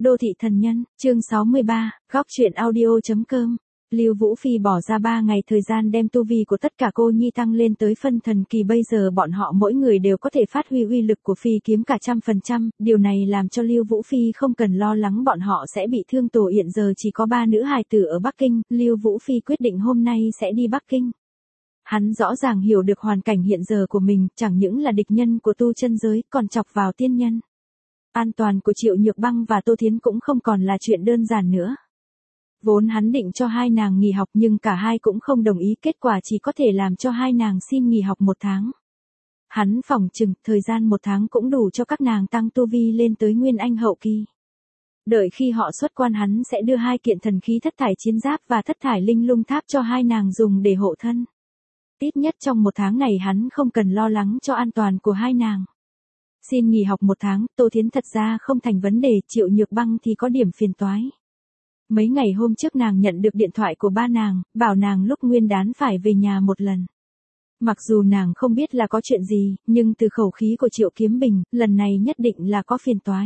Đô thị thần nhân, chương 63, góc truyện audio.com. Lưu Vũ Phi bỏ ra 3 ngày thời gian đem tu vi của tất cả cô nhi tăng lên tới phân thần kỳ, bây giờ bọn họ mỗi người đều có thể phát huy uy lực của phi kiếm cả 100%, điều này làm cho Lưu Vũ Phi không cần lo lắng bọn họ sẽ bị thương tổn. Hiện giờ chỉ có 3 nữ hài tử ở Bắc Kinh, Lưu Vũ Phi quyết định hôm nay sẽ đi Bắc Kinh. Hắn rõ ràng hiểu được hoàn cảnh hiện giờ của mình, chẳng những là địch nhân của tu chân giới, còn chọc vào tiên nhân. An toàn của Triệu Nhược Băng và Tô Thiến cũng không còn là chuyện đơn giản nữa. Vốn hắn định cho hai nàng nghỉ học nhưng cả hai cũng không đồng ý, kết quả chỉ có thể làm cho hai nàng xin nghỉ học 1 tháng. Hắn phỏng chừng thời gian 1 tháng cũng đủ cho các nàng tăng tu vi lên tới Nguyên Anh hậu kỳ. Đợi khi họ xuất quan hắn sẽ đưa 2 kiện thần khí thất thải chiến giáp và thất thải linh lung tháp cho hai nàng dùng để hộ thân. Ít nhất trong 1 tháng này hắn không cần lo lắng cho an toàn của hai nàng. Xin nghỉ học 1 tháng, Tô Thiến thật ra không thành vấn đề, Triệu Nhược Băng thì có điểm phiền toái. Mấy ngày hôm trước nàng nhận được điện thoại của ba nàng, bảo nàng lúc Nguyên đán phải về nhà một lần. Mặc dù nàng không biết là có chuyện gì, nhưng từ khẩu khí của Triệu Kiếm Bình, lần này nhất định là có phiền toái.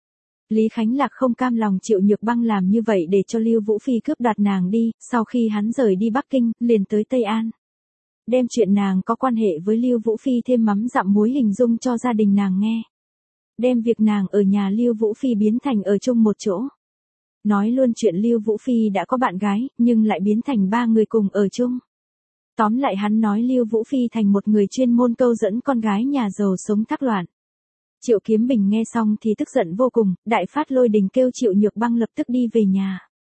Lý Khánh Lạc không cam lòng Triệu Nhược Băng làm như vậy để cho Lưu Vũ Phi cướp đoạt nàng đi, sau khi hắn rời đi Bắc Kinh, liền tới Tây An. Đem chuyện nàng có quan hệ với Lưu Vũ Phi thêm mắm dặm muối hình dung cho gia đình nàng nghe. Đem việc nàng ở nhà Lưu Vũ Phi biến thành ở chung một chỗ. Nói luôn chuyện Lưu Vũ Phi đã có bạn gái, nhưng lại biến thành 3 người cùng ở chung. Tóm lại hắn nói Lưu Vũ Phi thành một người chuyên môn câu dẫn con gái nhà giàu sống thác loạn. Triệu Kiếm Bình nghe xong thì tức giận vô cùng, đại phát lôi đình kêu Triệu Nhược Băng lập tức đi về nhà.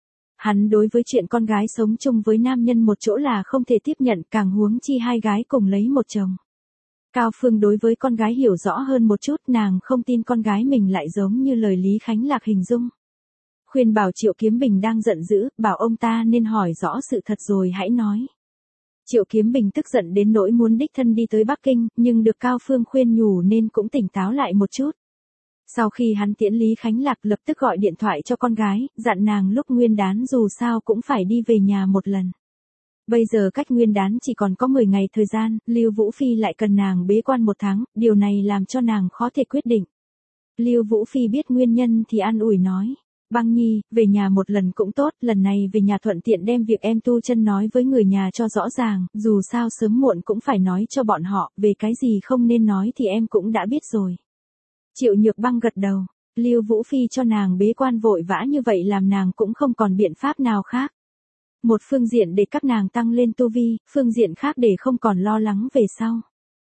Hắn đối với chuyện con gái sống chung với nam nhân một chỗ là không thể tiếp nhận, càng huống chi 2 gái cùng lấy một chồng. Cao Phương đối với con gái hiểu rõ hơn một chút, nàng không tin con gái mình lại giống như lời Lý Khánh Lạc hình dung. Khuyên bảo Triệu Kiếm Bình đang giận dữ, bảo ông ta nên hỏi rõ sự thật rồi hãy nói. Triệu Kiếm Bình tức giận đến nỗi muốn đích thân đi tới Bắc Kinh, nhưng được Cao Phương khuyên nhủ nên cũng tỉnh táo lại một chút. Sau khi hắn tiễn Lý Khánh Lạc lập tức gọi điện thoại cho con gái, dặn nàng lúc Nguyên đán dù sao cũng phải đi về nhà một lần. Bây giờ cách Nguyên đán chỉ còn có 10 ngày thời gian, Lưu Vũ Phi lại cần nàng bế quan 1 tháng, điều này làm cho nàng khó thể quyết định. Lưu Vũ Phi biết nguyên nhân thì an ủi nói. Băng Nhi, về nhà một lần cũng tốt, lần này về nhà thuận tiện đem việc em tu chân nói với người nhà cho rõ ràng, dù sao sớm muộn cũng phải nói cho bọn họ, về cái gì không nên nói thì em cũng đã biết rồi. Triệu Nhược Băng gật đầu, Lưu Vũ Phi cho nàng bế quan vội vã như vậy làm nàng cũng không còn biện pháp nào khác. Một phương diện để các nàng tăng lên tu vi, phương diện khác để không còn lo lắng về sau.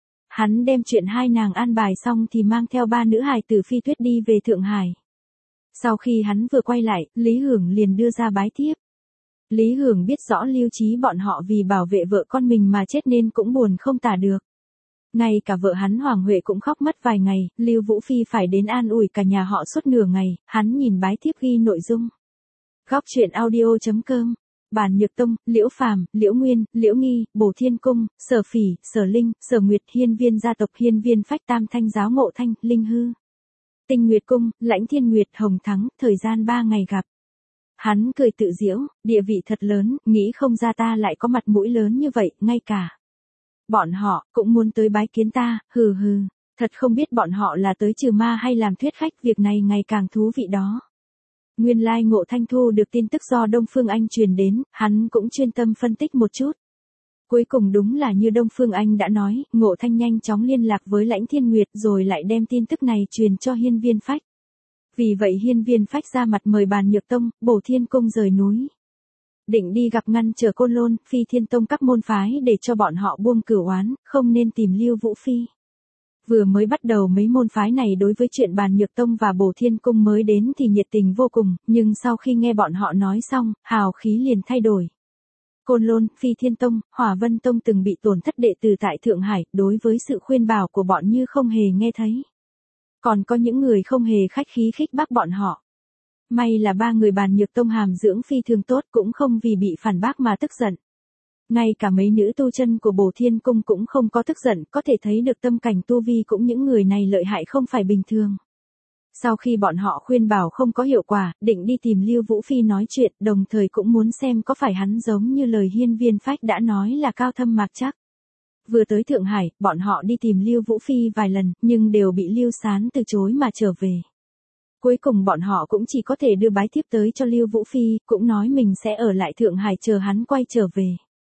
Hắn đem chuyện hai nàng an bài xong thì mang theo 3 nữ hài tử Phi Tuyết đi về Thượng Hải. Sau khi hắn vừa quay lại, Lý Hưởng liền đưa ra bái thiếp. Lý Hưởng biết rõ Lưu Chí bọn họ vì bảo vệ vợ con mình mà chết nên cũng buồn không tả được. Ngay cả vợ hắn Hoàng Huệ cũng khóc mất vài ngày, Lưu Vũ Phi phải đến an ủi cả nhà họ suốt nửa ngày, hắn nhìn bái thiếp ghi nội dung. Góc truyện audio.com. Bàn Nhược Tông, Liễu Phàm, Liễu Nguyên, Liễu Nghi, Bổ Thiên Cung, Sở Phỉ, Sở Linh, Sở Nguyệt, Hiên Viên gia tộc, Hiên Viên Phách, Tam Thanh giáo Ngộ Thanh, Linh Hư. Tinh Nguyệt Cung, Lãnh Thiên Nguyệt, Hồng Thắng, thời gian 3 ngày gặp. Hắn cười tự giễu, địa vị thật lớn, nghĩ không ra ta lại có mặt mũi lớn như vậy, ngay cả bọn họ cũng muốn tới bái kiến ta, hừ hừ, thật không biết bọn họ là tới trừ ma hay làm thuyết khách, việc này ngày càng thú vị đó. Nguyên lai Ngộ Thanh thu được tin tức do Đông Phương Anh truyền đến, hắn cũng chuyên tâm phân tích một chút. Cuối cùng đúng là như Đông Phương Anh đã nói, Ngộ Thanh nhanh chóng liên lạc với Lãnh Thiên Nguyệt rồi lại đem tin tức này truyền cho Hiên Viên Phách. Vì vậy Hiên Viên Phách ra mặt mời Bàn Nhược Tông, Bổ Thiên Cung rời núi. Định đi gặp ngăn trở Côn Lôn, Phi Thiên Tông các môn phái để cho bọn họ buông cửu oán, không nên tìm Lưu Vũ Phi. Vừa mới bắt đầu mấy môn phái này đối với chuyện Bàn Nhược Tông và Bổ Thiên Cung mới đến thì nhiệt tình vô cùng, nhưng sau khi nghe bọn họ nói xong, hào khí liền thay đổi. Côn Lôn, Phi Thiên Tông, Hỏa Vân Tông từng bị tổn thất đệ tử tại Thượng Hải, đối với sự khuyên bảo của bọn như không hề nghe thấy. Còn có những người không hề khách khí khích bác bọn họ. May là 3 người Bàn Nhược Tông hàm dưỡng phi thường tốt, cũng không vì bị phản bác mà tức giận. Ngay cả mấy nữ tu chân của Bổ Thiên Cung cũng không có tức giận, có thể thấy được tâm cảnh tu vi cũng những người này lợi hại không phải bình thường. Sau khi bọn họ khuyên bảo không có hiệu quả, định đi tìm Lưu Vũ Phi nói chuyện, đồng thời cũng muốn xem có phải hắn giống như lời Hiên Viên Phách đã nói là cao thâm mạc chắc. Vừa tới Thượng Hải, bọn họ đi tìm Lưu Vũ Phi vài lần, nhưng đều bị Lưu Sán từ chối mà trở về. Cuối cùng bọn họ cũng chỉ có thể đưa bái thiếp tới cho Lưu Vũ Phi, cũng nói mình sẽ ở lại Thượng Hải chờ hắn quay trở về.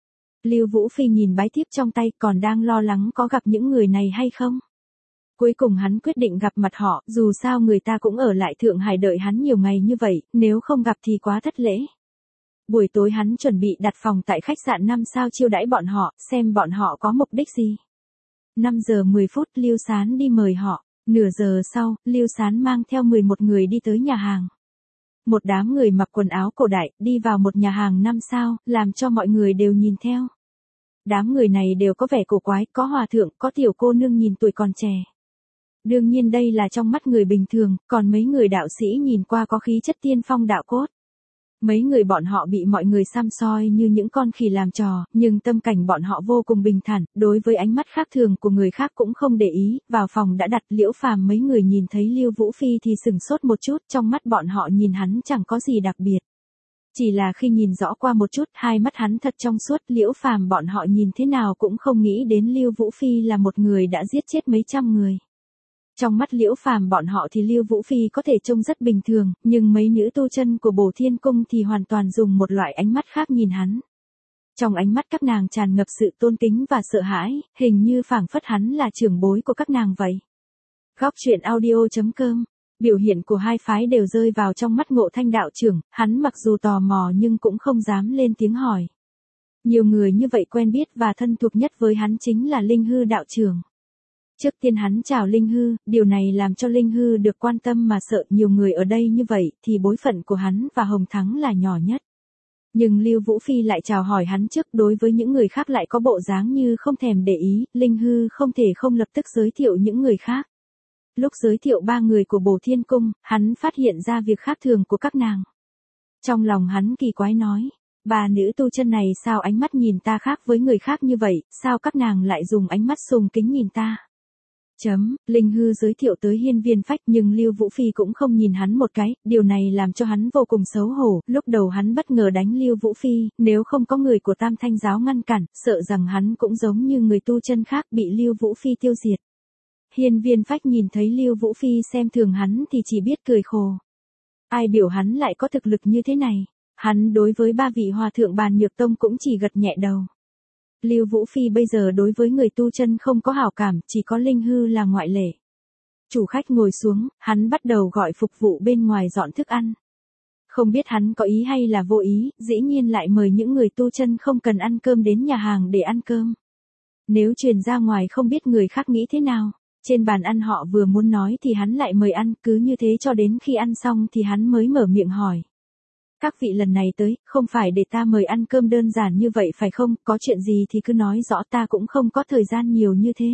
Lưu Vũ Phi nhìn bái thiếp trong tay còn đang lo lắng có gặp những người này hay không. Cuối cùng hắn quyết định gặp mặt họ, dù sao người ta cũng ở lại Thượng Hải đợi hắn nhiều ngày như vậy, nếu không gặp thì quá thất lễ. Buổi tối hắn chuẩn bị đặt phòng tại khách sạn 5 sao chiêu đãi bọn họ, xem bọn họ có mục đích gì. 5 giờ 10 phút Lưu Sán đi mời họ, nửa giờ sau, Lưu Sán mang theo 11 người đi tới nhà hàng. Một đám người mặc quần áo cổ đại, đi vào một nhà hàng 5 sao, làm cho mọi người đều nhìn theo. Đám người này đều có vẻ cổ quái, có hòa thượng, có tiểu cô nương nhìn tuổi còn trẻ. Đương nhiên đây là trong mắt người bình thường, còn mấy người đạo sĩ nhìn qua có khí chất tiên phong đạo cốt. Mấy người bọn họ bị mọi người săm soi như những con khỉ làm trò, nhưng tâm cảnh bọn họ vô cùng bình thản, đối với ánh mắt khác thường của người khác cũng không để ý, vào phòng đã đặt Liễu Phàm mấy người nhìn thấy Lưu Vũ Phi thì sửng sốt một chút, trong mắt bọn họ nhìn hắn chẳng có gì đặc biệt. Chỉ là khi nhìn rõ qua một chút, hai mắt hắn thật trong suốt, Liễu Phàm bọn họ nhìn thế nào cũng không nghĩ đến Lưu Vũ Phi là một người đã giết chết mấy trăm người. Trong mắt Liễu Phàm bọn họ thì Lưu Vũ Phi có thể trông rất bình thường, nhưng mấy nữ tu chân của Bổ Thiên Cung thì hoàn toàn dùng một loại ánh mắt khác nhìn hắn. Trong ánh mắt các nàng tràn ngập sự tôn kính và sợ hãi, hình như phảng phất hắn là trưởng bối của các nàng vậy. Góc truyện audio.com. Biểu hiện của hai phái đều rơi vào trong mắt Ngộ Thanh đạo trưởng, hắn mặc dù tò mò nhưng cũng không dám lên tiếng hỏi. Nhiều người như vậy quen biết và thân thuộc nhất với hắn chính là Linh Hư đạo trưởng. Trước tiên hắn chào Linh Hư, điều này làm cho Linh Hư được quan tâm mà sợ nhiều người ở đây như vậy thì bối phận của hắn và Hồng Thắng là nhỏ nhất. Nhưng Lưu Vũ Phi lại chào hỏi hắn trước, đối với những người khác lại có bộ dáng như không thèm để ý, Linh Hư không thể không lập tức giới thiệu những người khác. Lúc giới thiệu ba người của Bổ Thiên Cung, hắn phát hiện ra việc khác thường của các nàng. Trong lòng hắn kỳ quái nói, bà nữ tu chân này sao ánh mắt nhìn ta khác với người khác như vậy, sao các nàng lại dùng ánh mắt sùng kính nhìn ta. Linh Hư giới thiệu tới Hiên Viên Phách nhưng Lưu Vũ Phi cũng không nhìn hắn một cái, điều này làm cho hắn vô cùng xấu hổ, lúc đầu hắn bất ngờ đánh Lưu Vũ Phi, nếu không có người của Tam Thanh giáo ngăn cản, sợ rằng hắn cũng giống như người tu chân khác bị Lưu Vũ Phi tiêu diệt. Hiên Viên Phách nhìn thấy Lưu Vũ Phi xem thường hắn thì chỉ biết cười khổ. Ai biểu hắn lại có thực lực như thế này, hắn đối với ba vị hòa thượng Bàn Nhược Tông cũng chỉ gật nhẹ đầu. Lưu Vũ Phi bây giờ đối với người tu chân không có hảo cảm, chỉ có Linh Hư là ngoại lệ. Chủ khách ngồi xuống, hắn bắt đầu gọi phục vụ bên ngoài dọn thức ăn. Không biết hắn có ý hay là vô ý, dĩ nhiên lại mời những người tu chân không cần ăn cơm đến nhà hàng để ăn cơm. Nếu truyền ra ngoài không biết người khác nghĩ thế nào. Trên bàn ăn họ vừa muốn nói thì hắn lại mời ăn, cứ như thế cho đến khi ăn xong thì hắn mới mở miệng hỏi. Các vị lần này tới, không phải để ta mời ăn cơm đơn giản như vậy phải không, có chuyện gì thì cứ nói rõ, ta cũng không có thời gian nhiều như thế.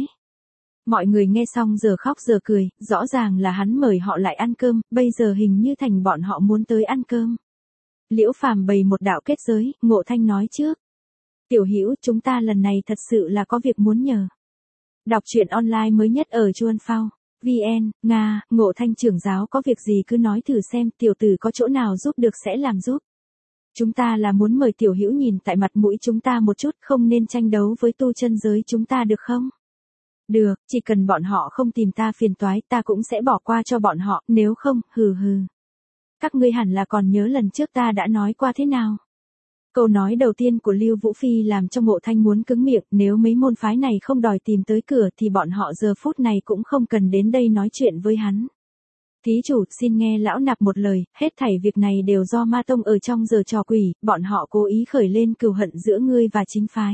Mọi người nghe xong giờ khóc giờ cười, rõ ràng là hắn mời họ lại ăn cơm, bây giờ hình như thành bọn họ muốn tới ăn cơm. Liễu Phàm bày một đạo kết giới, Ngộ Thanh nói trước. Tiểu Hữu, chúng ta lần này thật sự là có việc muốn nhờ. Đọc truyện online mới nhất ở Chuan Phao. VN, Nga, Ngộ Thanh trưởng giáo có việc gì cứ nói thử xem, tiểu tử có chỗ nào giúp được sẽ làm giúp. Chúng ta là muốn mời tiểu hữu nhìn tại mặt mũi chúng ta một chút, không nên tranh đấu với tu chân giới chúng ta được không? Được, chỉ cần bọn họ không tìm ta phiền toái ta cũng sẽ bỏ qua cho bọn họ, nếu không, hừ hừ. Các ngươi hẳn là còn nhớ lần trước ta đã nói qua thế nào. Câu nói đầu tiên của Lưu Vũ Phi làm cho Ngộ Thanh muốn cứng miệng, nếu mấy môn phái này không đòi tìm tới cửa thì bọn họ giờ phút này cũng không cần đến đây nói chuyện với hắn. Thí chủ, xin nghe lão nạp một lời, hết thảy việc này đều do Ma Tông ở trong giờ trò quỷ, bọn họ cố ý khởi lên cừu hận giữa ngươi và chính phái.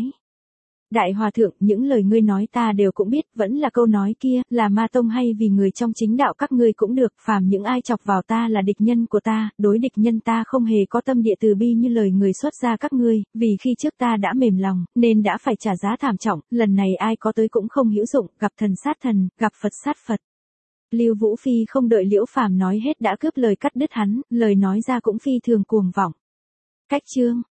Đại Hòa Thượng, những lời ngươi nói ta đều cũng biết, vẫn là câu nói kia, là Ma Tông hay vì người trong chính đạo các ngươi cũng được, phàm những ai chọc vào ta là địch nhân của ta, đối địch nhân ta không hề có tâm địa từ bi như lời người xuất gia các ngươi, vì khi trước ta đã mềm lòng, nên đã phải trả giá thảm trọng, lần này ai có tới cũng không hữu dụng, gặp thần sát thần, gặp Phật sát Phật. Lưu Vũ Phi không đợi Liễu Phàm nói hết đã cướp lời cắt đứt hắn, lời nói ra cũng phi thường cuồng vọng. Cách chương